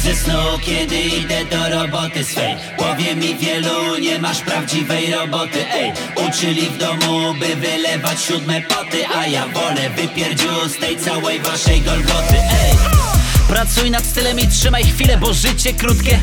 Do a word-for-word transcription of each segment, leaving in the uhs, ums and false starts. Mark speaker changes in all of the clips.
Speaker 1: ze snu, kiedy idę do roboty swej. Powie mi wielu, nie masz prawdziwej roboty. Ej, uczyli w domu, by wylewać siódme poty, a ja wolę wypierdziu z tej całej waszej Golgoty. Ej, pracuj nad stylem i trzymaj chwilę, bo życie krótkie.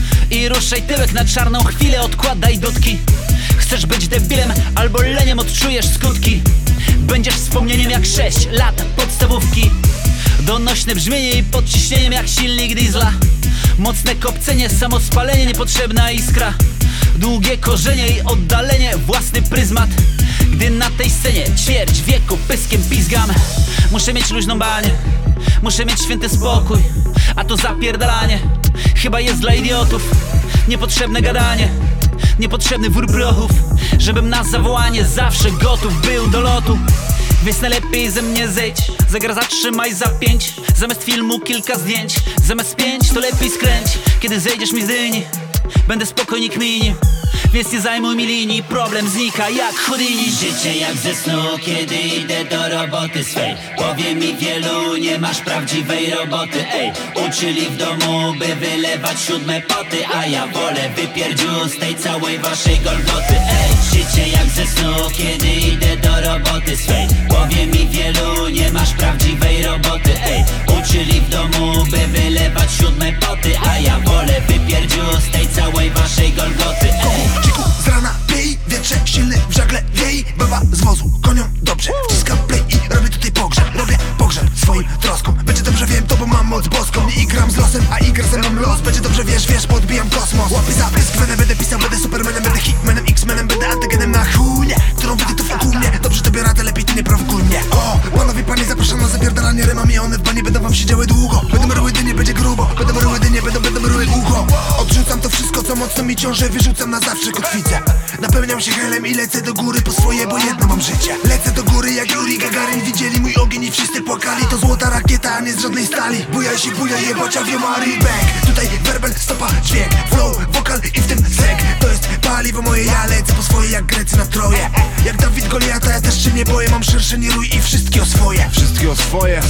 Speaker 1: I ruszaj tyłek na czarną chwilę, odkładaj dudki. Chcesz być debilem albo leniem, odczujesz skutki. Będziesz wspomnieniem jak sześć lat podstawówki. Donośne brzmienie i pod ciśnieniem jak silnik diesla. Mocne kopcenie, samospalenie, niepotrzebna iskra. Długie korzenie i oddalenie, własny pryzmat. Gdy na tej scenie ćwierć wieku pyskiem pizgam. Muszę mieć luźną banię, muszę mieć święty spokój. A to zapierdalanie chyba jest dla idiotów. Niepotrzebne gadanie, niepotrzebny wór prochów. Żebym na zawołanie zawsze gotów był do lotu. Więc najlepiej ze mnie zejdź, zegar zatrzymaj za pięć. Zamiast filmu kilka zdjęć, zamiast pięć to lepiej skręć. Kiedy zejdziesz mi z dyni, będę spokojnie kminił. Więc nie zajmuj mi linii, problem znika jak Houdini. Życie jak ze snu, kiedy idę do roboty swej. Powie mi wielu, nie masz prawdziwej roboty. Ej, uczyli w domu, by wylewać siódme poty, a ja wolę wypierdziu z tej całej waszej Golgoty. Ej, życie jak ze snu, kiedy idę do roboty swej. Powie mi wielu, nie masz prawdziwej roboty. Ej, uczyli w domu, by wylewać siódme poty, a ja wolę wypierdziu z tej całej waszej Golgoty. Ej,
Speaker 2: Ciku z rana piej, wietrze silny w żagle wiej. Baba z wozu, koniom dobrze. Wciskam play i robię tutaj pogrzeb. Robię pogrzeb swoim troskom. Będzie dobrze, wiem to, bo mam moc boską. Nie igram z losem, a igra ze mną los. Będzie dobrze, wiesz, wiesz, podbijam kosmos. Łapy za pysk, będę, będę pisał, będę supermanem. Będę hitmanem, x-menem, będę antygenem na chujnie, którą widzę tu wokół mnie. Dobrze tobie radę, lepiej ty nie prowokuj mnie. O, panowie, panie, zapraszam na zapierdalanie rymami. One w banie będą wam siedziały długo. Będą ryły dynie, będzie grubo. Będą ryły dynie, będą, będą ryły ucho. Odrzucam to wszystko, co mocno mi ciąży. Wyrzucam na zawsze kotwicę. Napełniam się helem i lecę do góry po swoje, bo jedno mam życie. Lecę do góry jak Yuri Gagarin. Widzieli mój ogień i wszyscy płakali. To złota rakieta, a nie z żadnej stali. Bujaj się, bujaj, jebać awiomari. Bang, tutaj werbel, stopa, dźwięk. Flow, wokal i w tym sek. To jest paliwo moje, ja lecę po swoje jak Grecy na Troje. Jak Dawid Goliata, ja też się nie boję. Mam szersze nie rój i wszystkie o swoje.
Speaker 3: Wszystkie o swoje.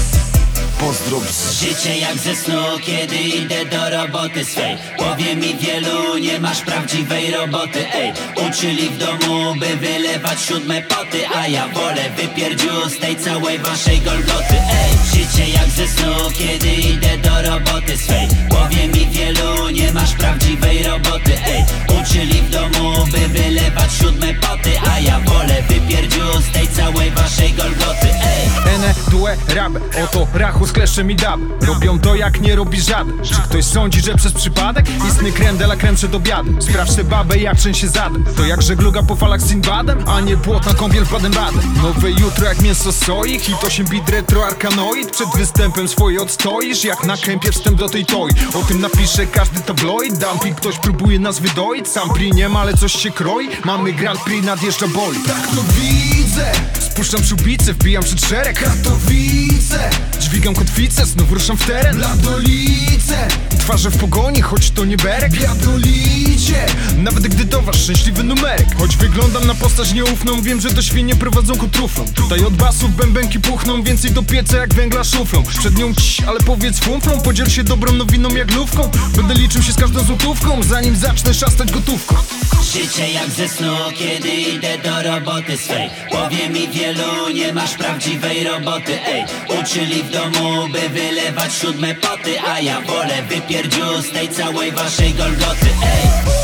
Speaker 3: Pozdrów.
Speaker 1: życie jak ze snu, kiedy idę do roboty swej. Powie mi wielu, nie masz prawdziwej roboty. Ej, uczyli w domu, by wylewać siódme poty, a ja wolę wypierdziu z tej całej waszej Golgoty. Ej, życie jak ze snu, kiedy idę do roboty swej. Powie mi wielu, nie masz prawdziwej roboty. Ej, uczyli w domu, by wylewać siódme poty, a ja wolę wypierdziu z tej całej waszej Golgoty. Ej,
Speaker 3: Ene, due, rab, oto rachu z kleszczem i dab. Robią to jak nie robi żaden. Czy ktoś sądzi, że przez przypadek istny creme de la creme przed obiadem? Sprawdź tę babę jak trzęsie zadem. To jak żegluga po falach z Sinbadem, a nie błotna kąpiel w Baden-Baden. Nowe jutro jak mięso soi, hit osiem bit retro arkanoid. Przed występem swoje odstoisz, jak na kępie wstęp do tej toi. O tym napisze każdy tabloid. Dumping ktoś próbuje nas wydoić. Sam pri nie ma, ale coś się kroi. Mamy Grand Prix, nadjeżdża boli.
Speaker 2: Tak to widzę.
Speaker 3: Spuszczam szubicę, wbijam przed szereg.
Speaker 2: Katowice,
Speaker 3: Dźwigam kotwicę, znów ruszam w teren.
Speaker 2: Bladolice,
Speaker 3: Twarze w pogoni, choć to nie berek.
Speaker 2: Biadolicie.
Speaker 3: Nawet gdy to wasz szczęśliwy numerek. Choć wyglądam na postać nieufną, wiem, że to świnie prowadzą ku truflom. Tutaj od basów bębenki puchną, więcej do pieca jak węgla szuflą. Przed nią ciś, ale powiedz fumflą. Podziel się dobrą nowiną jak lówką. Będę liczył się z każdą złotówką, zanim zacznę szastać gotówką.
Speaker 1: życie jak ze snu, kiedy idę do roboty swej. Powie mi wielu, nie masz prawdziwej roboty. Ej, uczyli w domu, by wylewać siódme poty, a ja wolę wypierdziu z tej całej waszej Golgoty. Ej,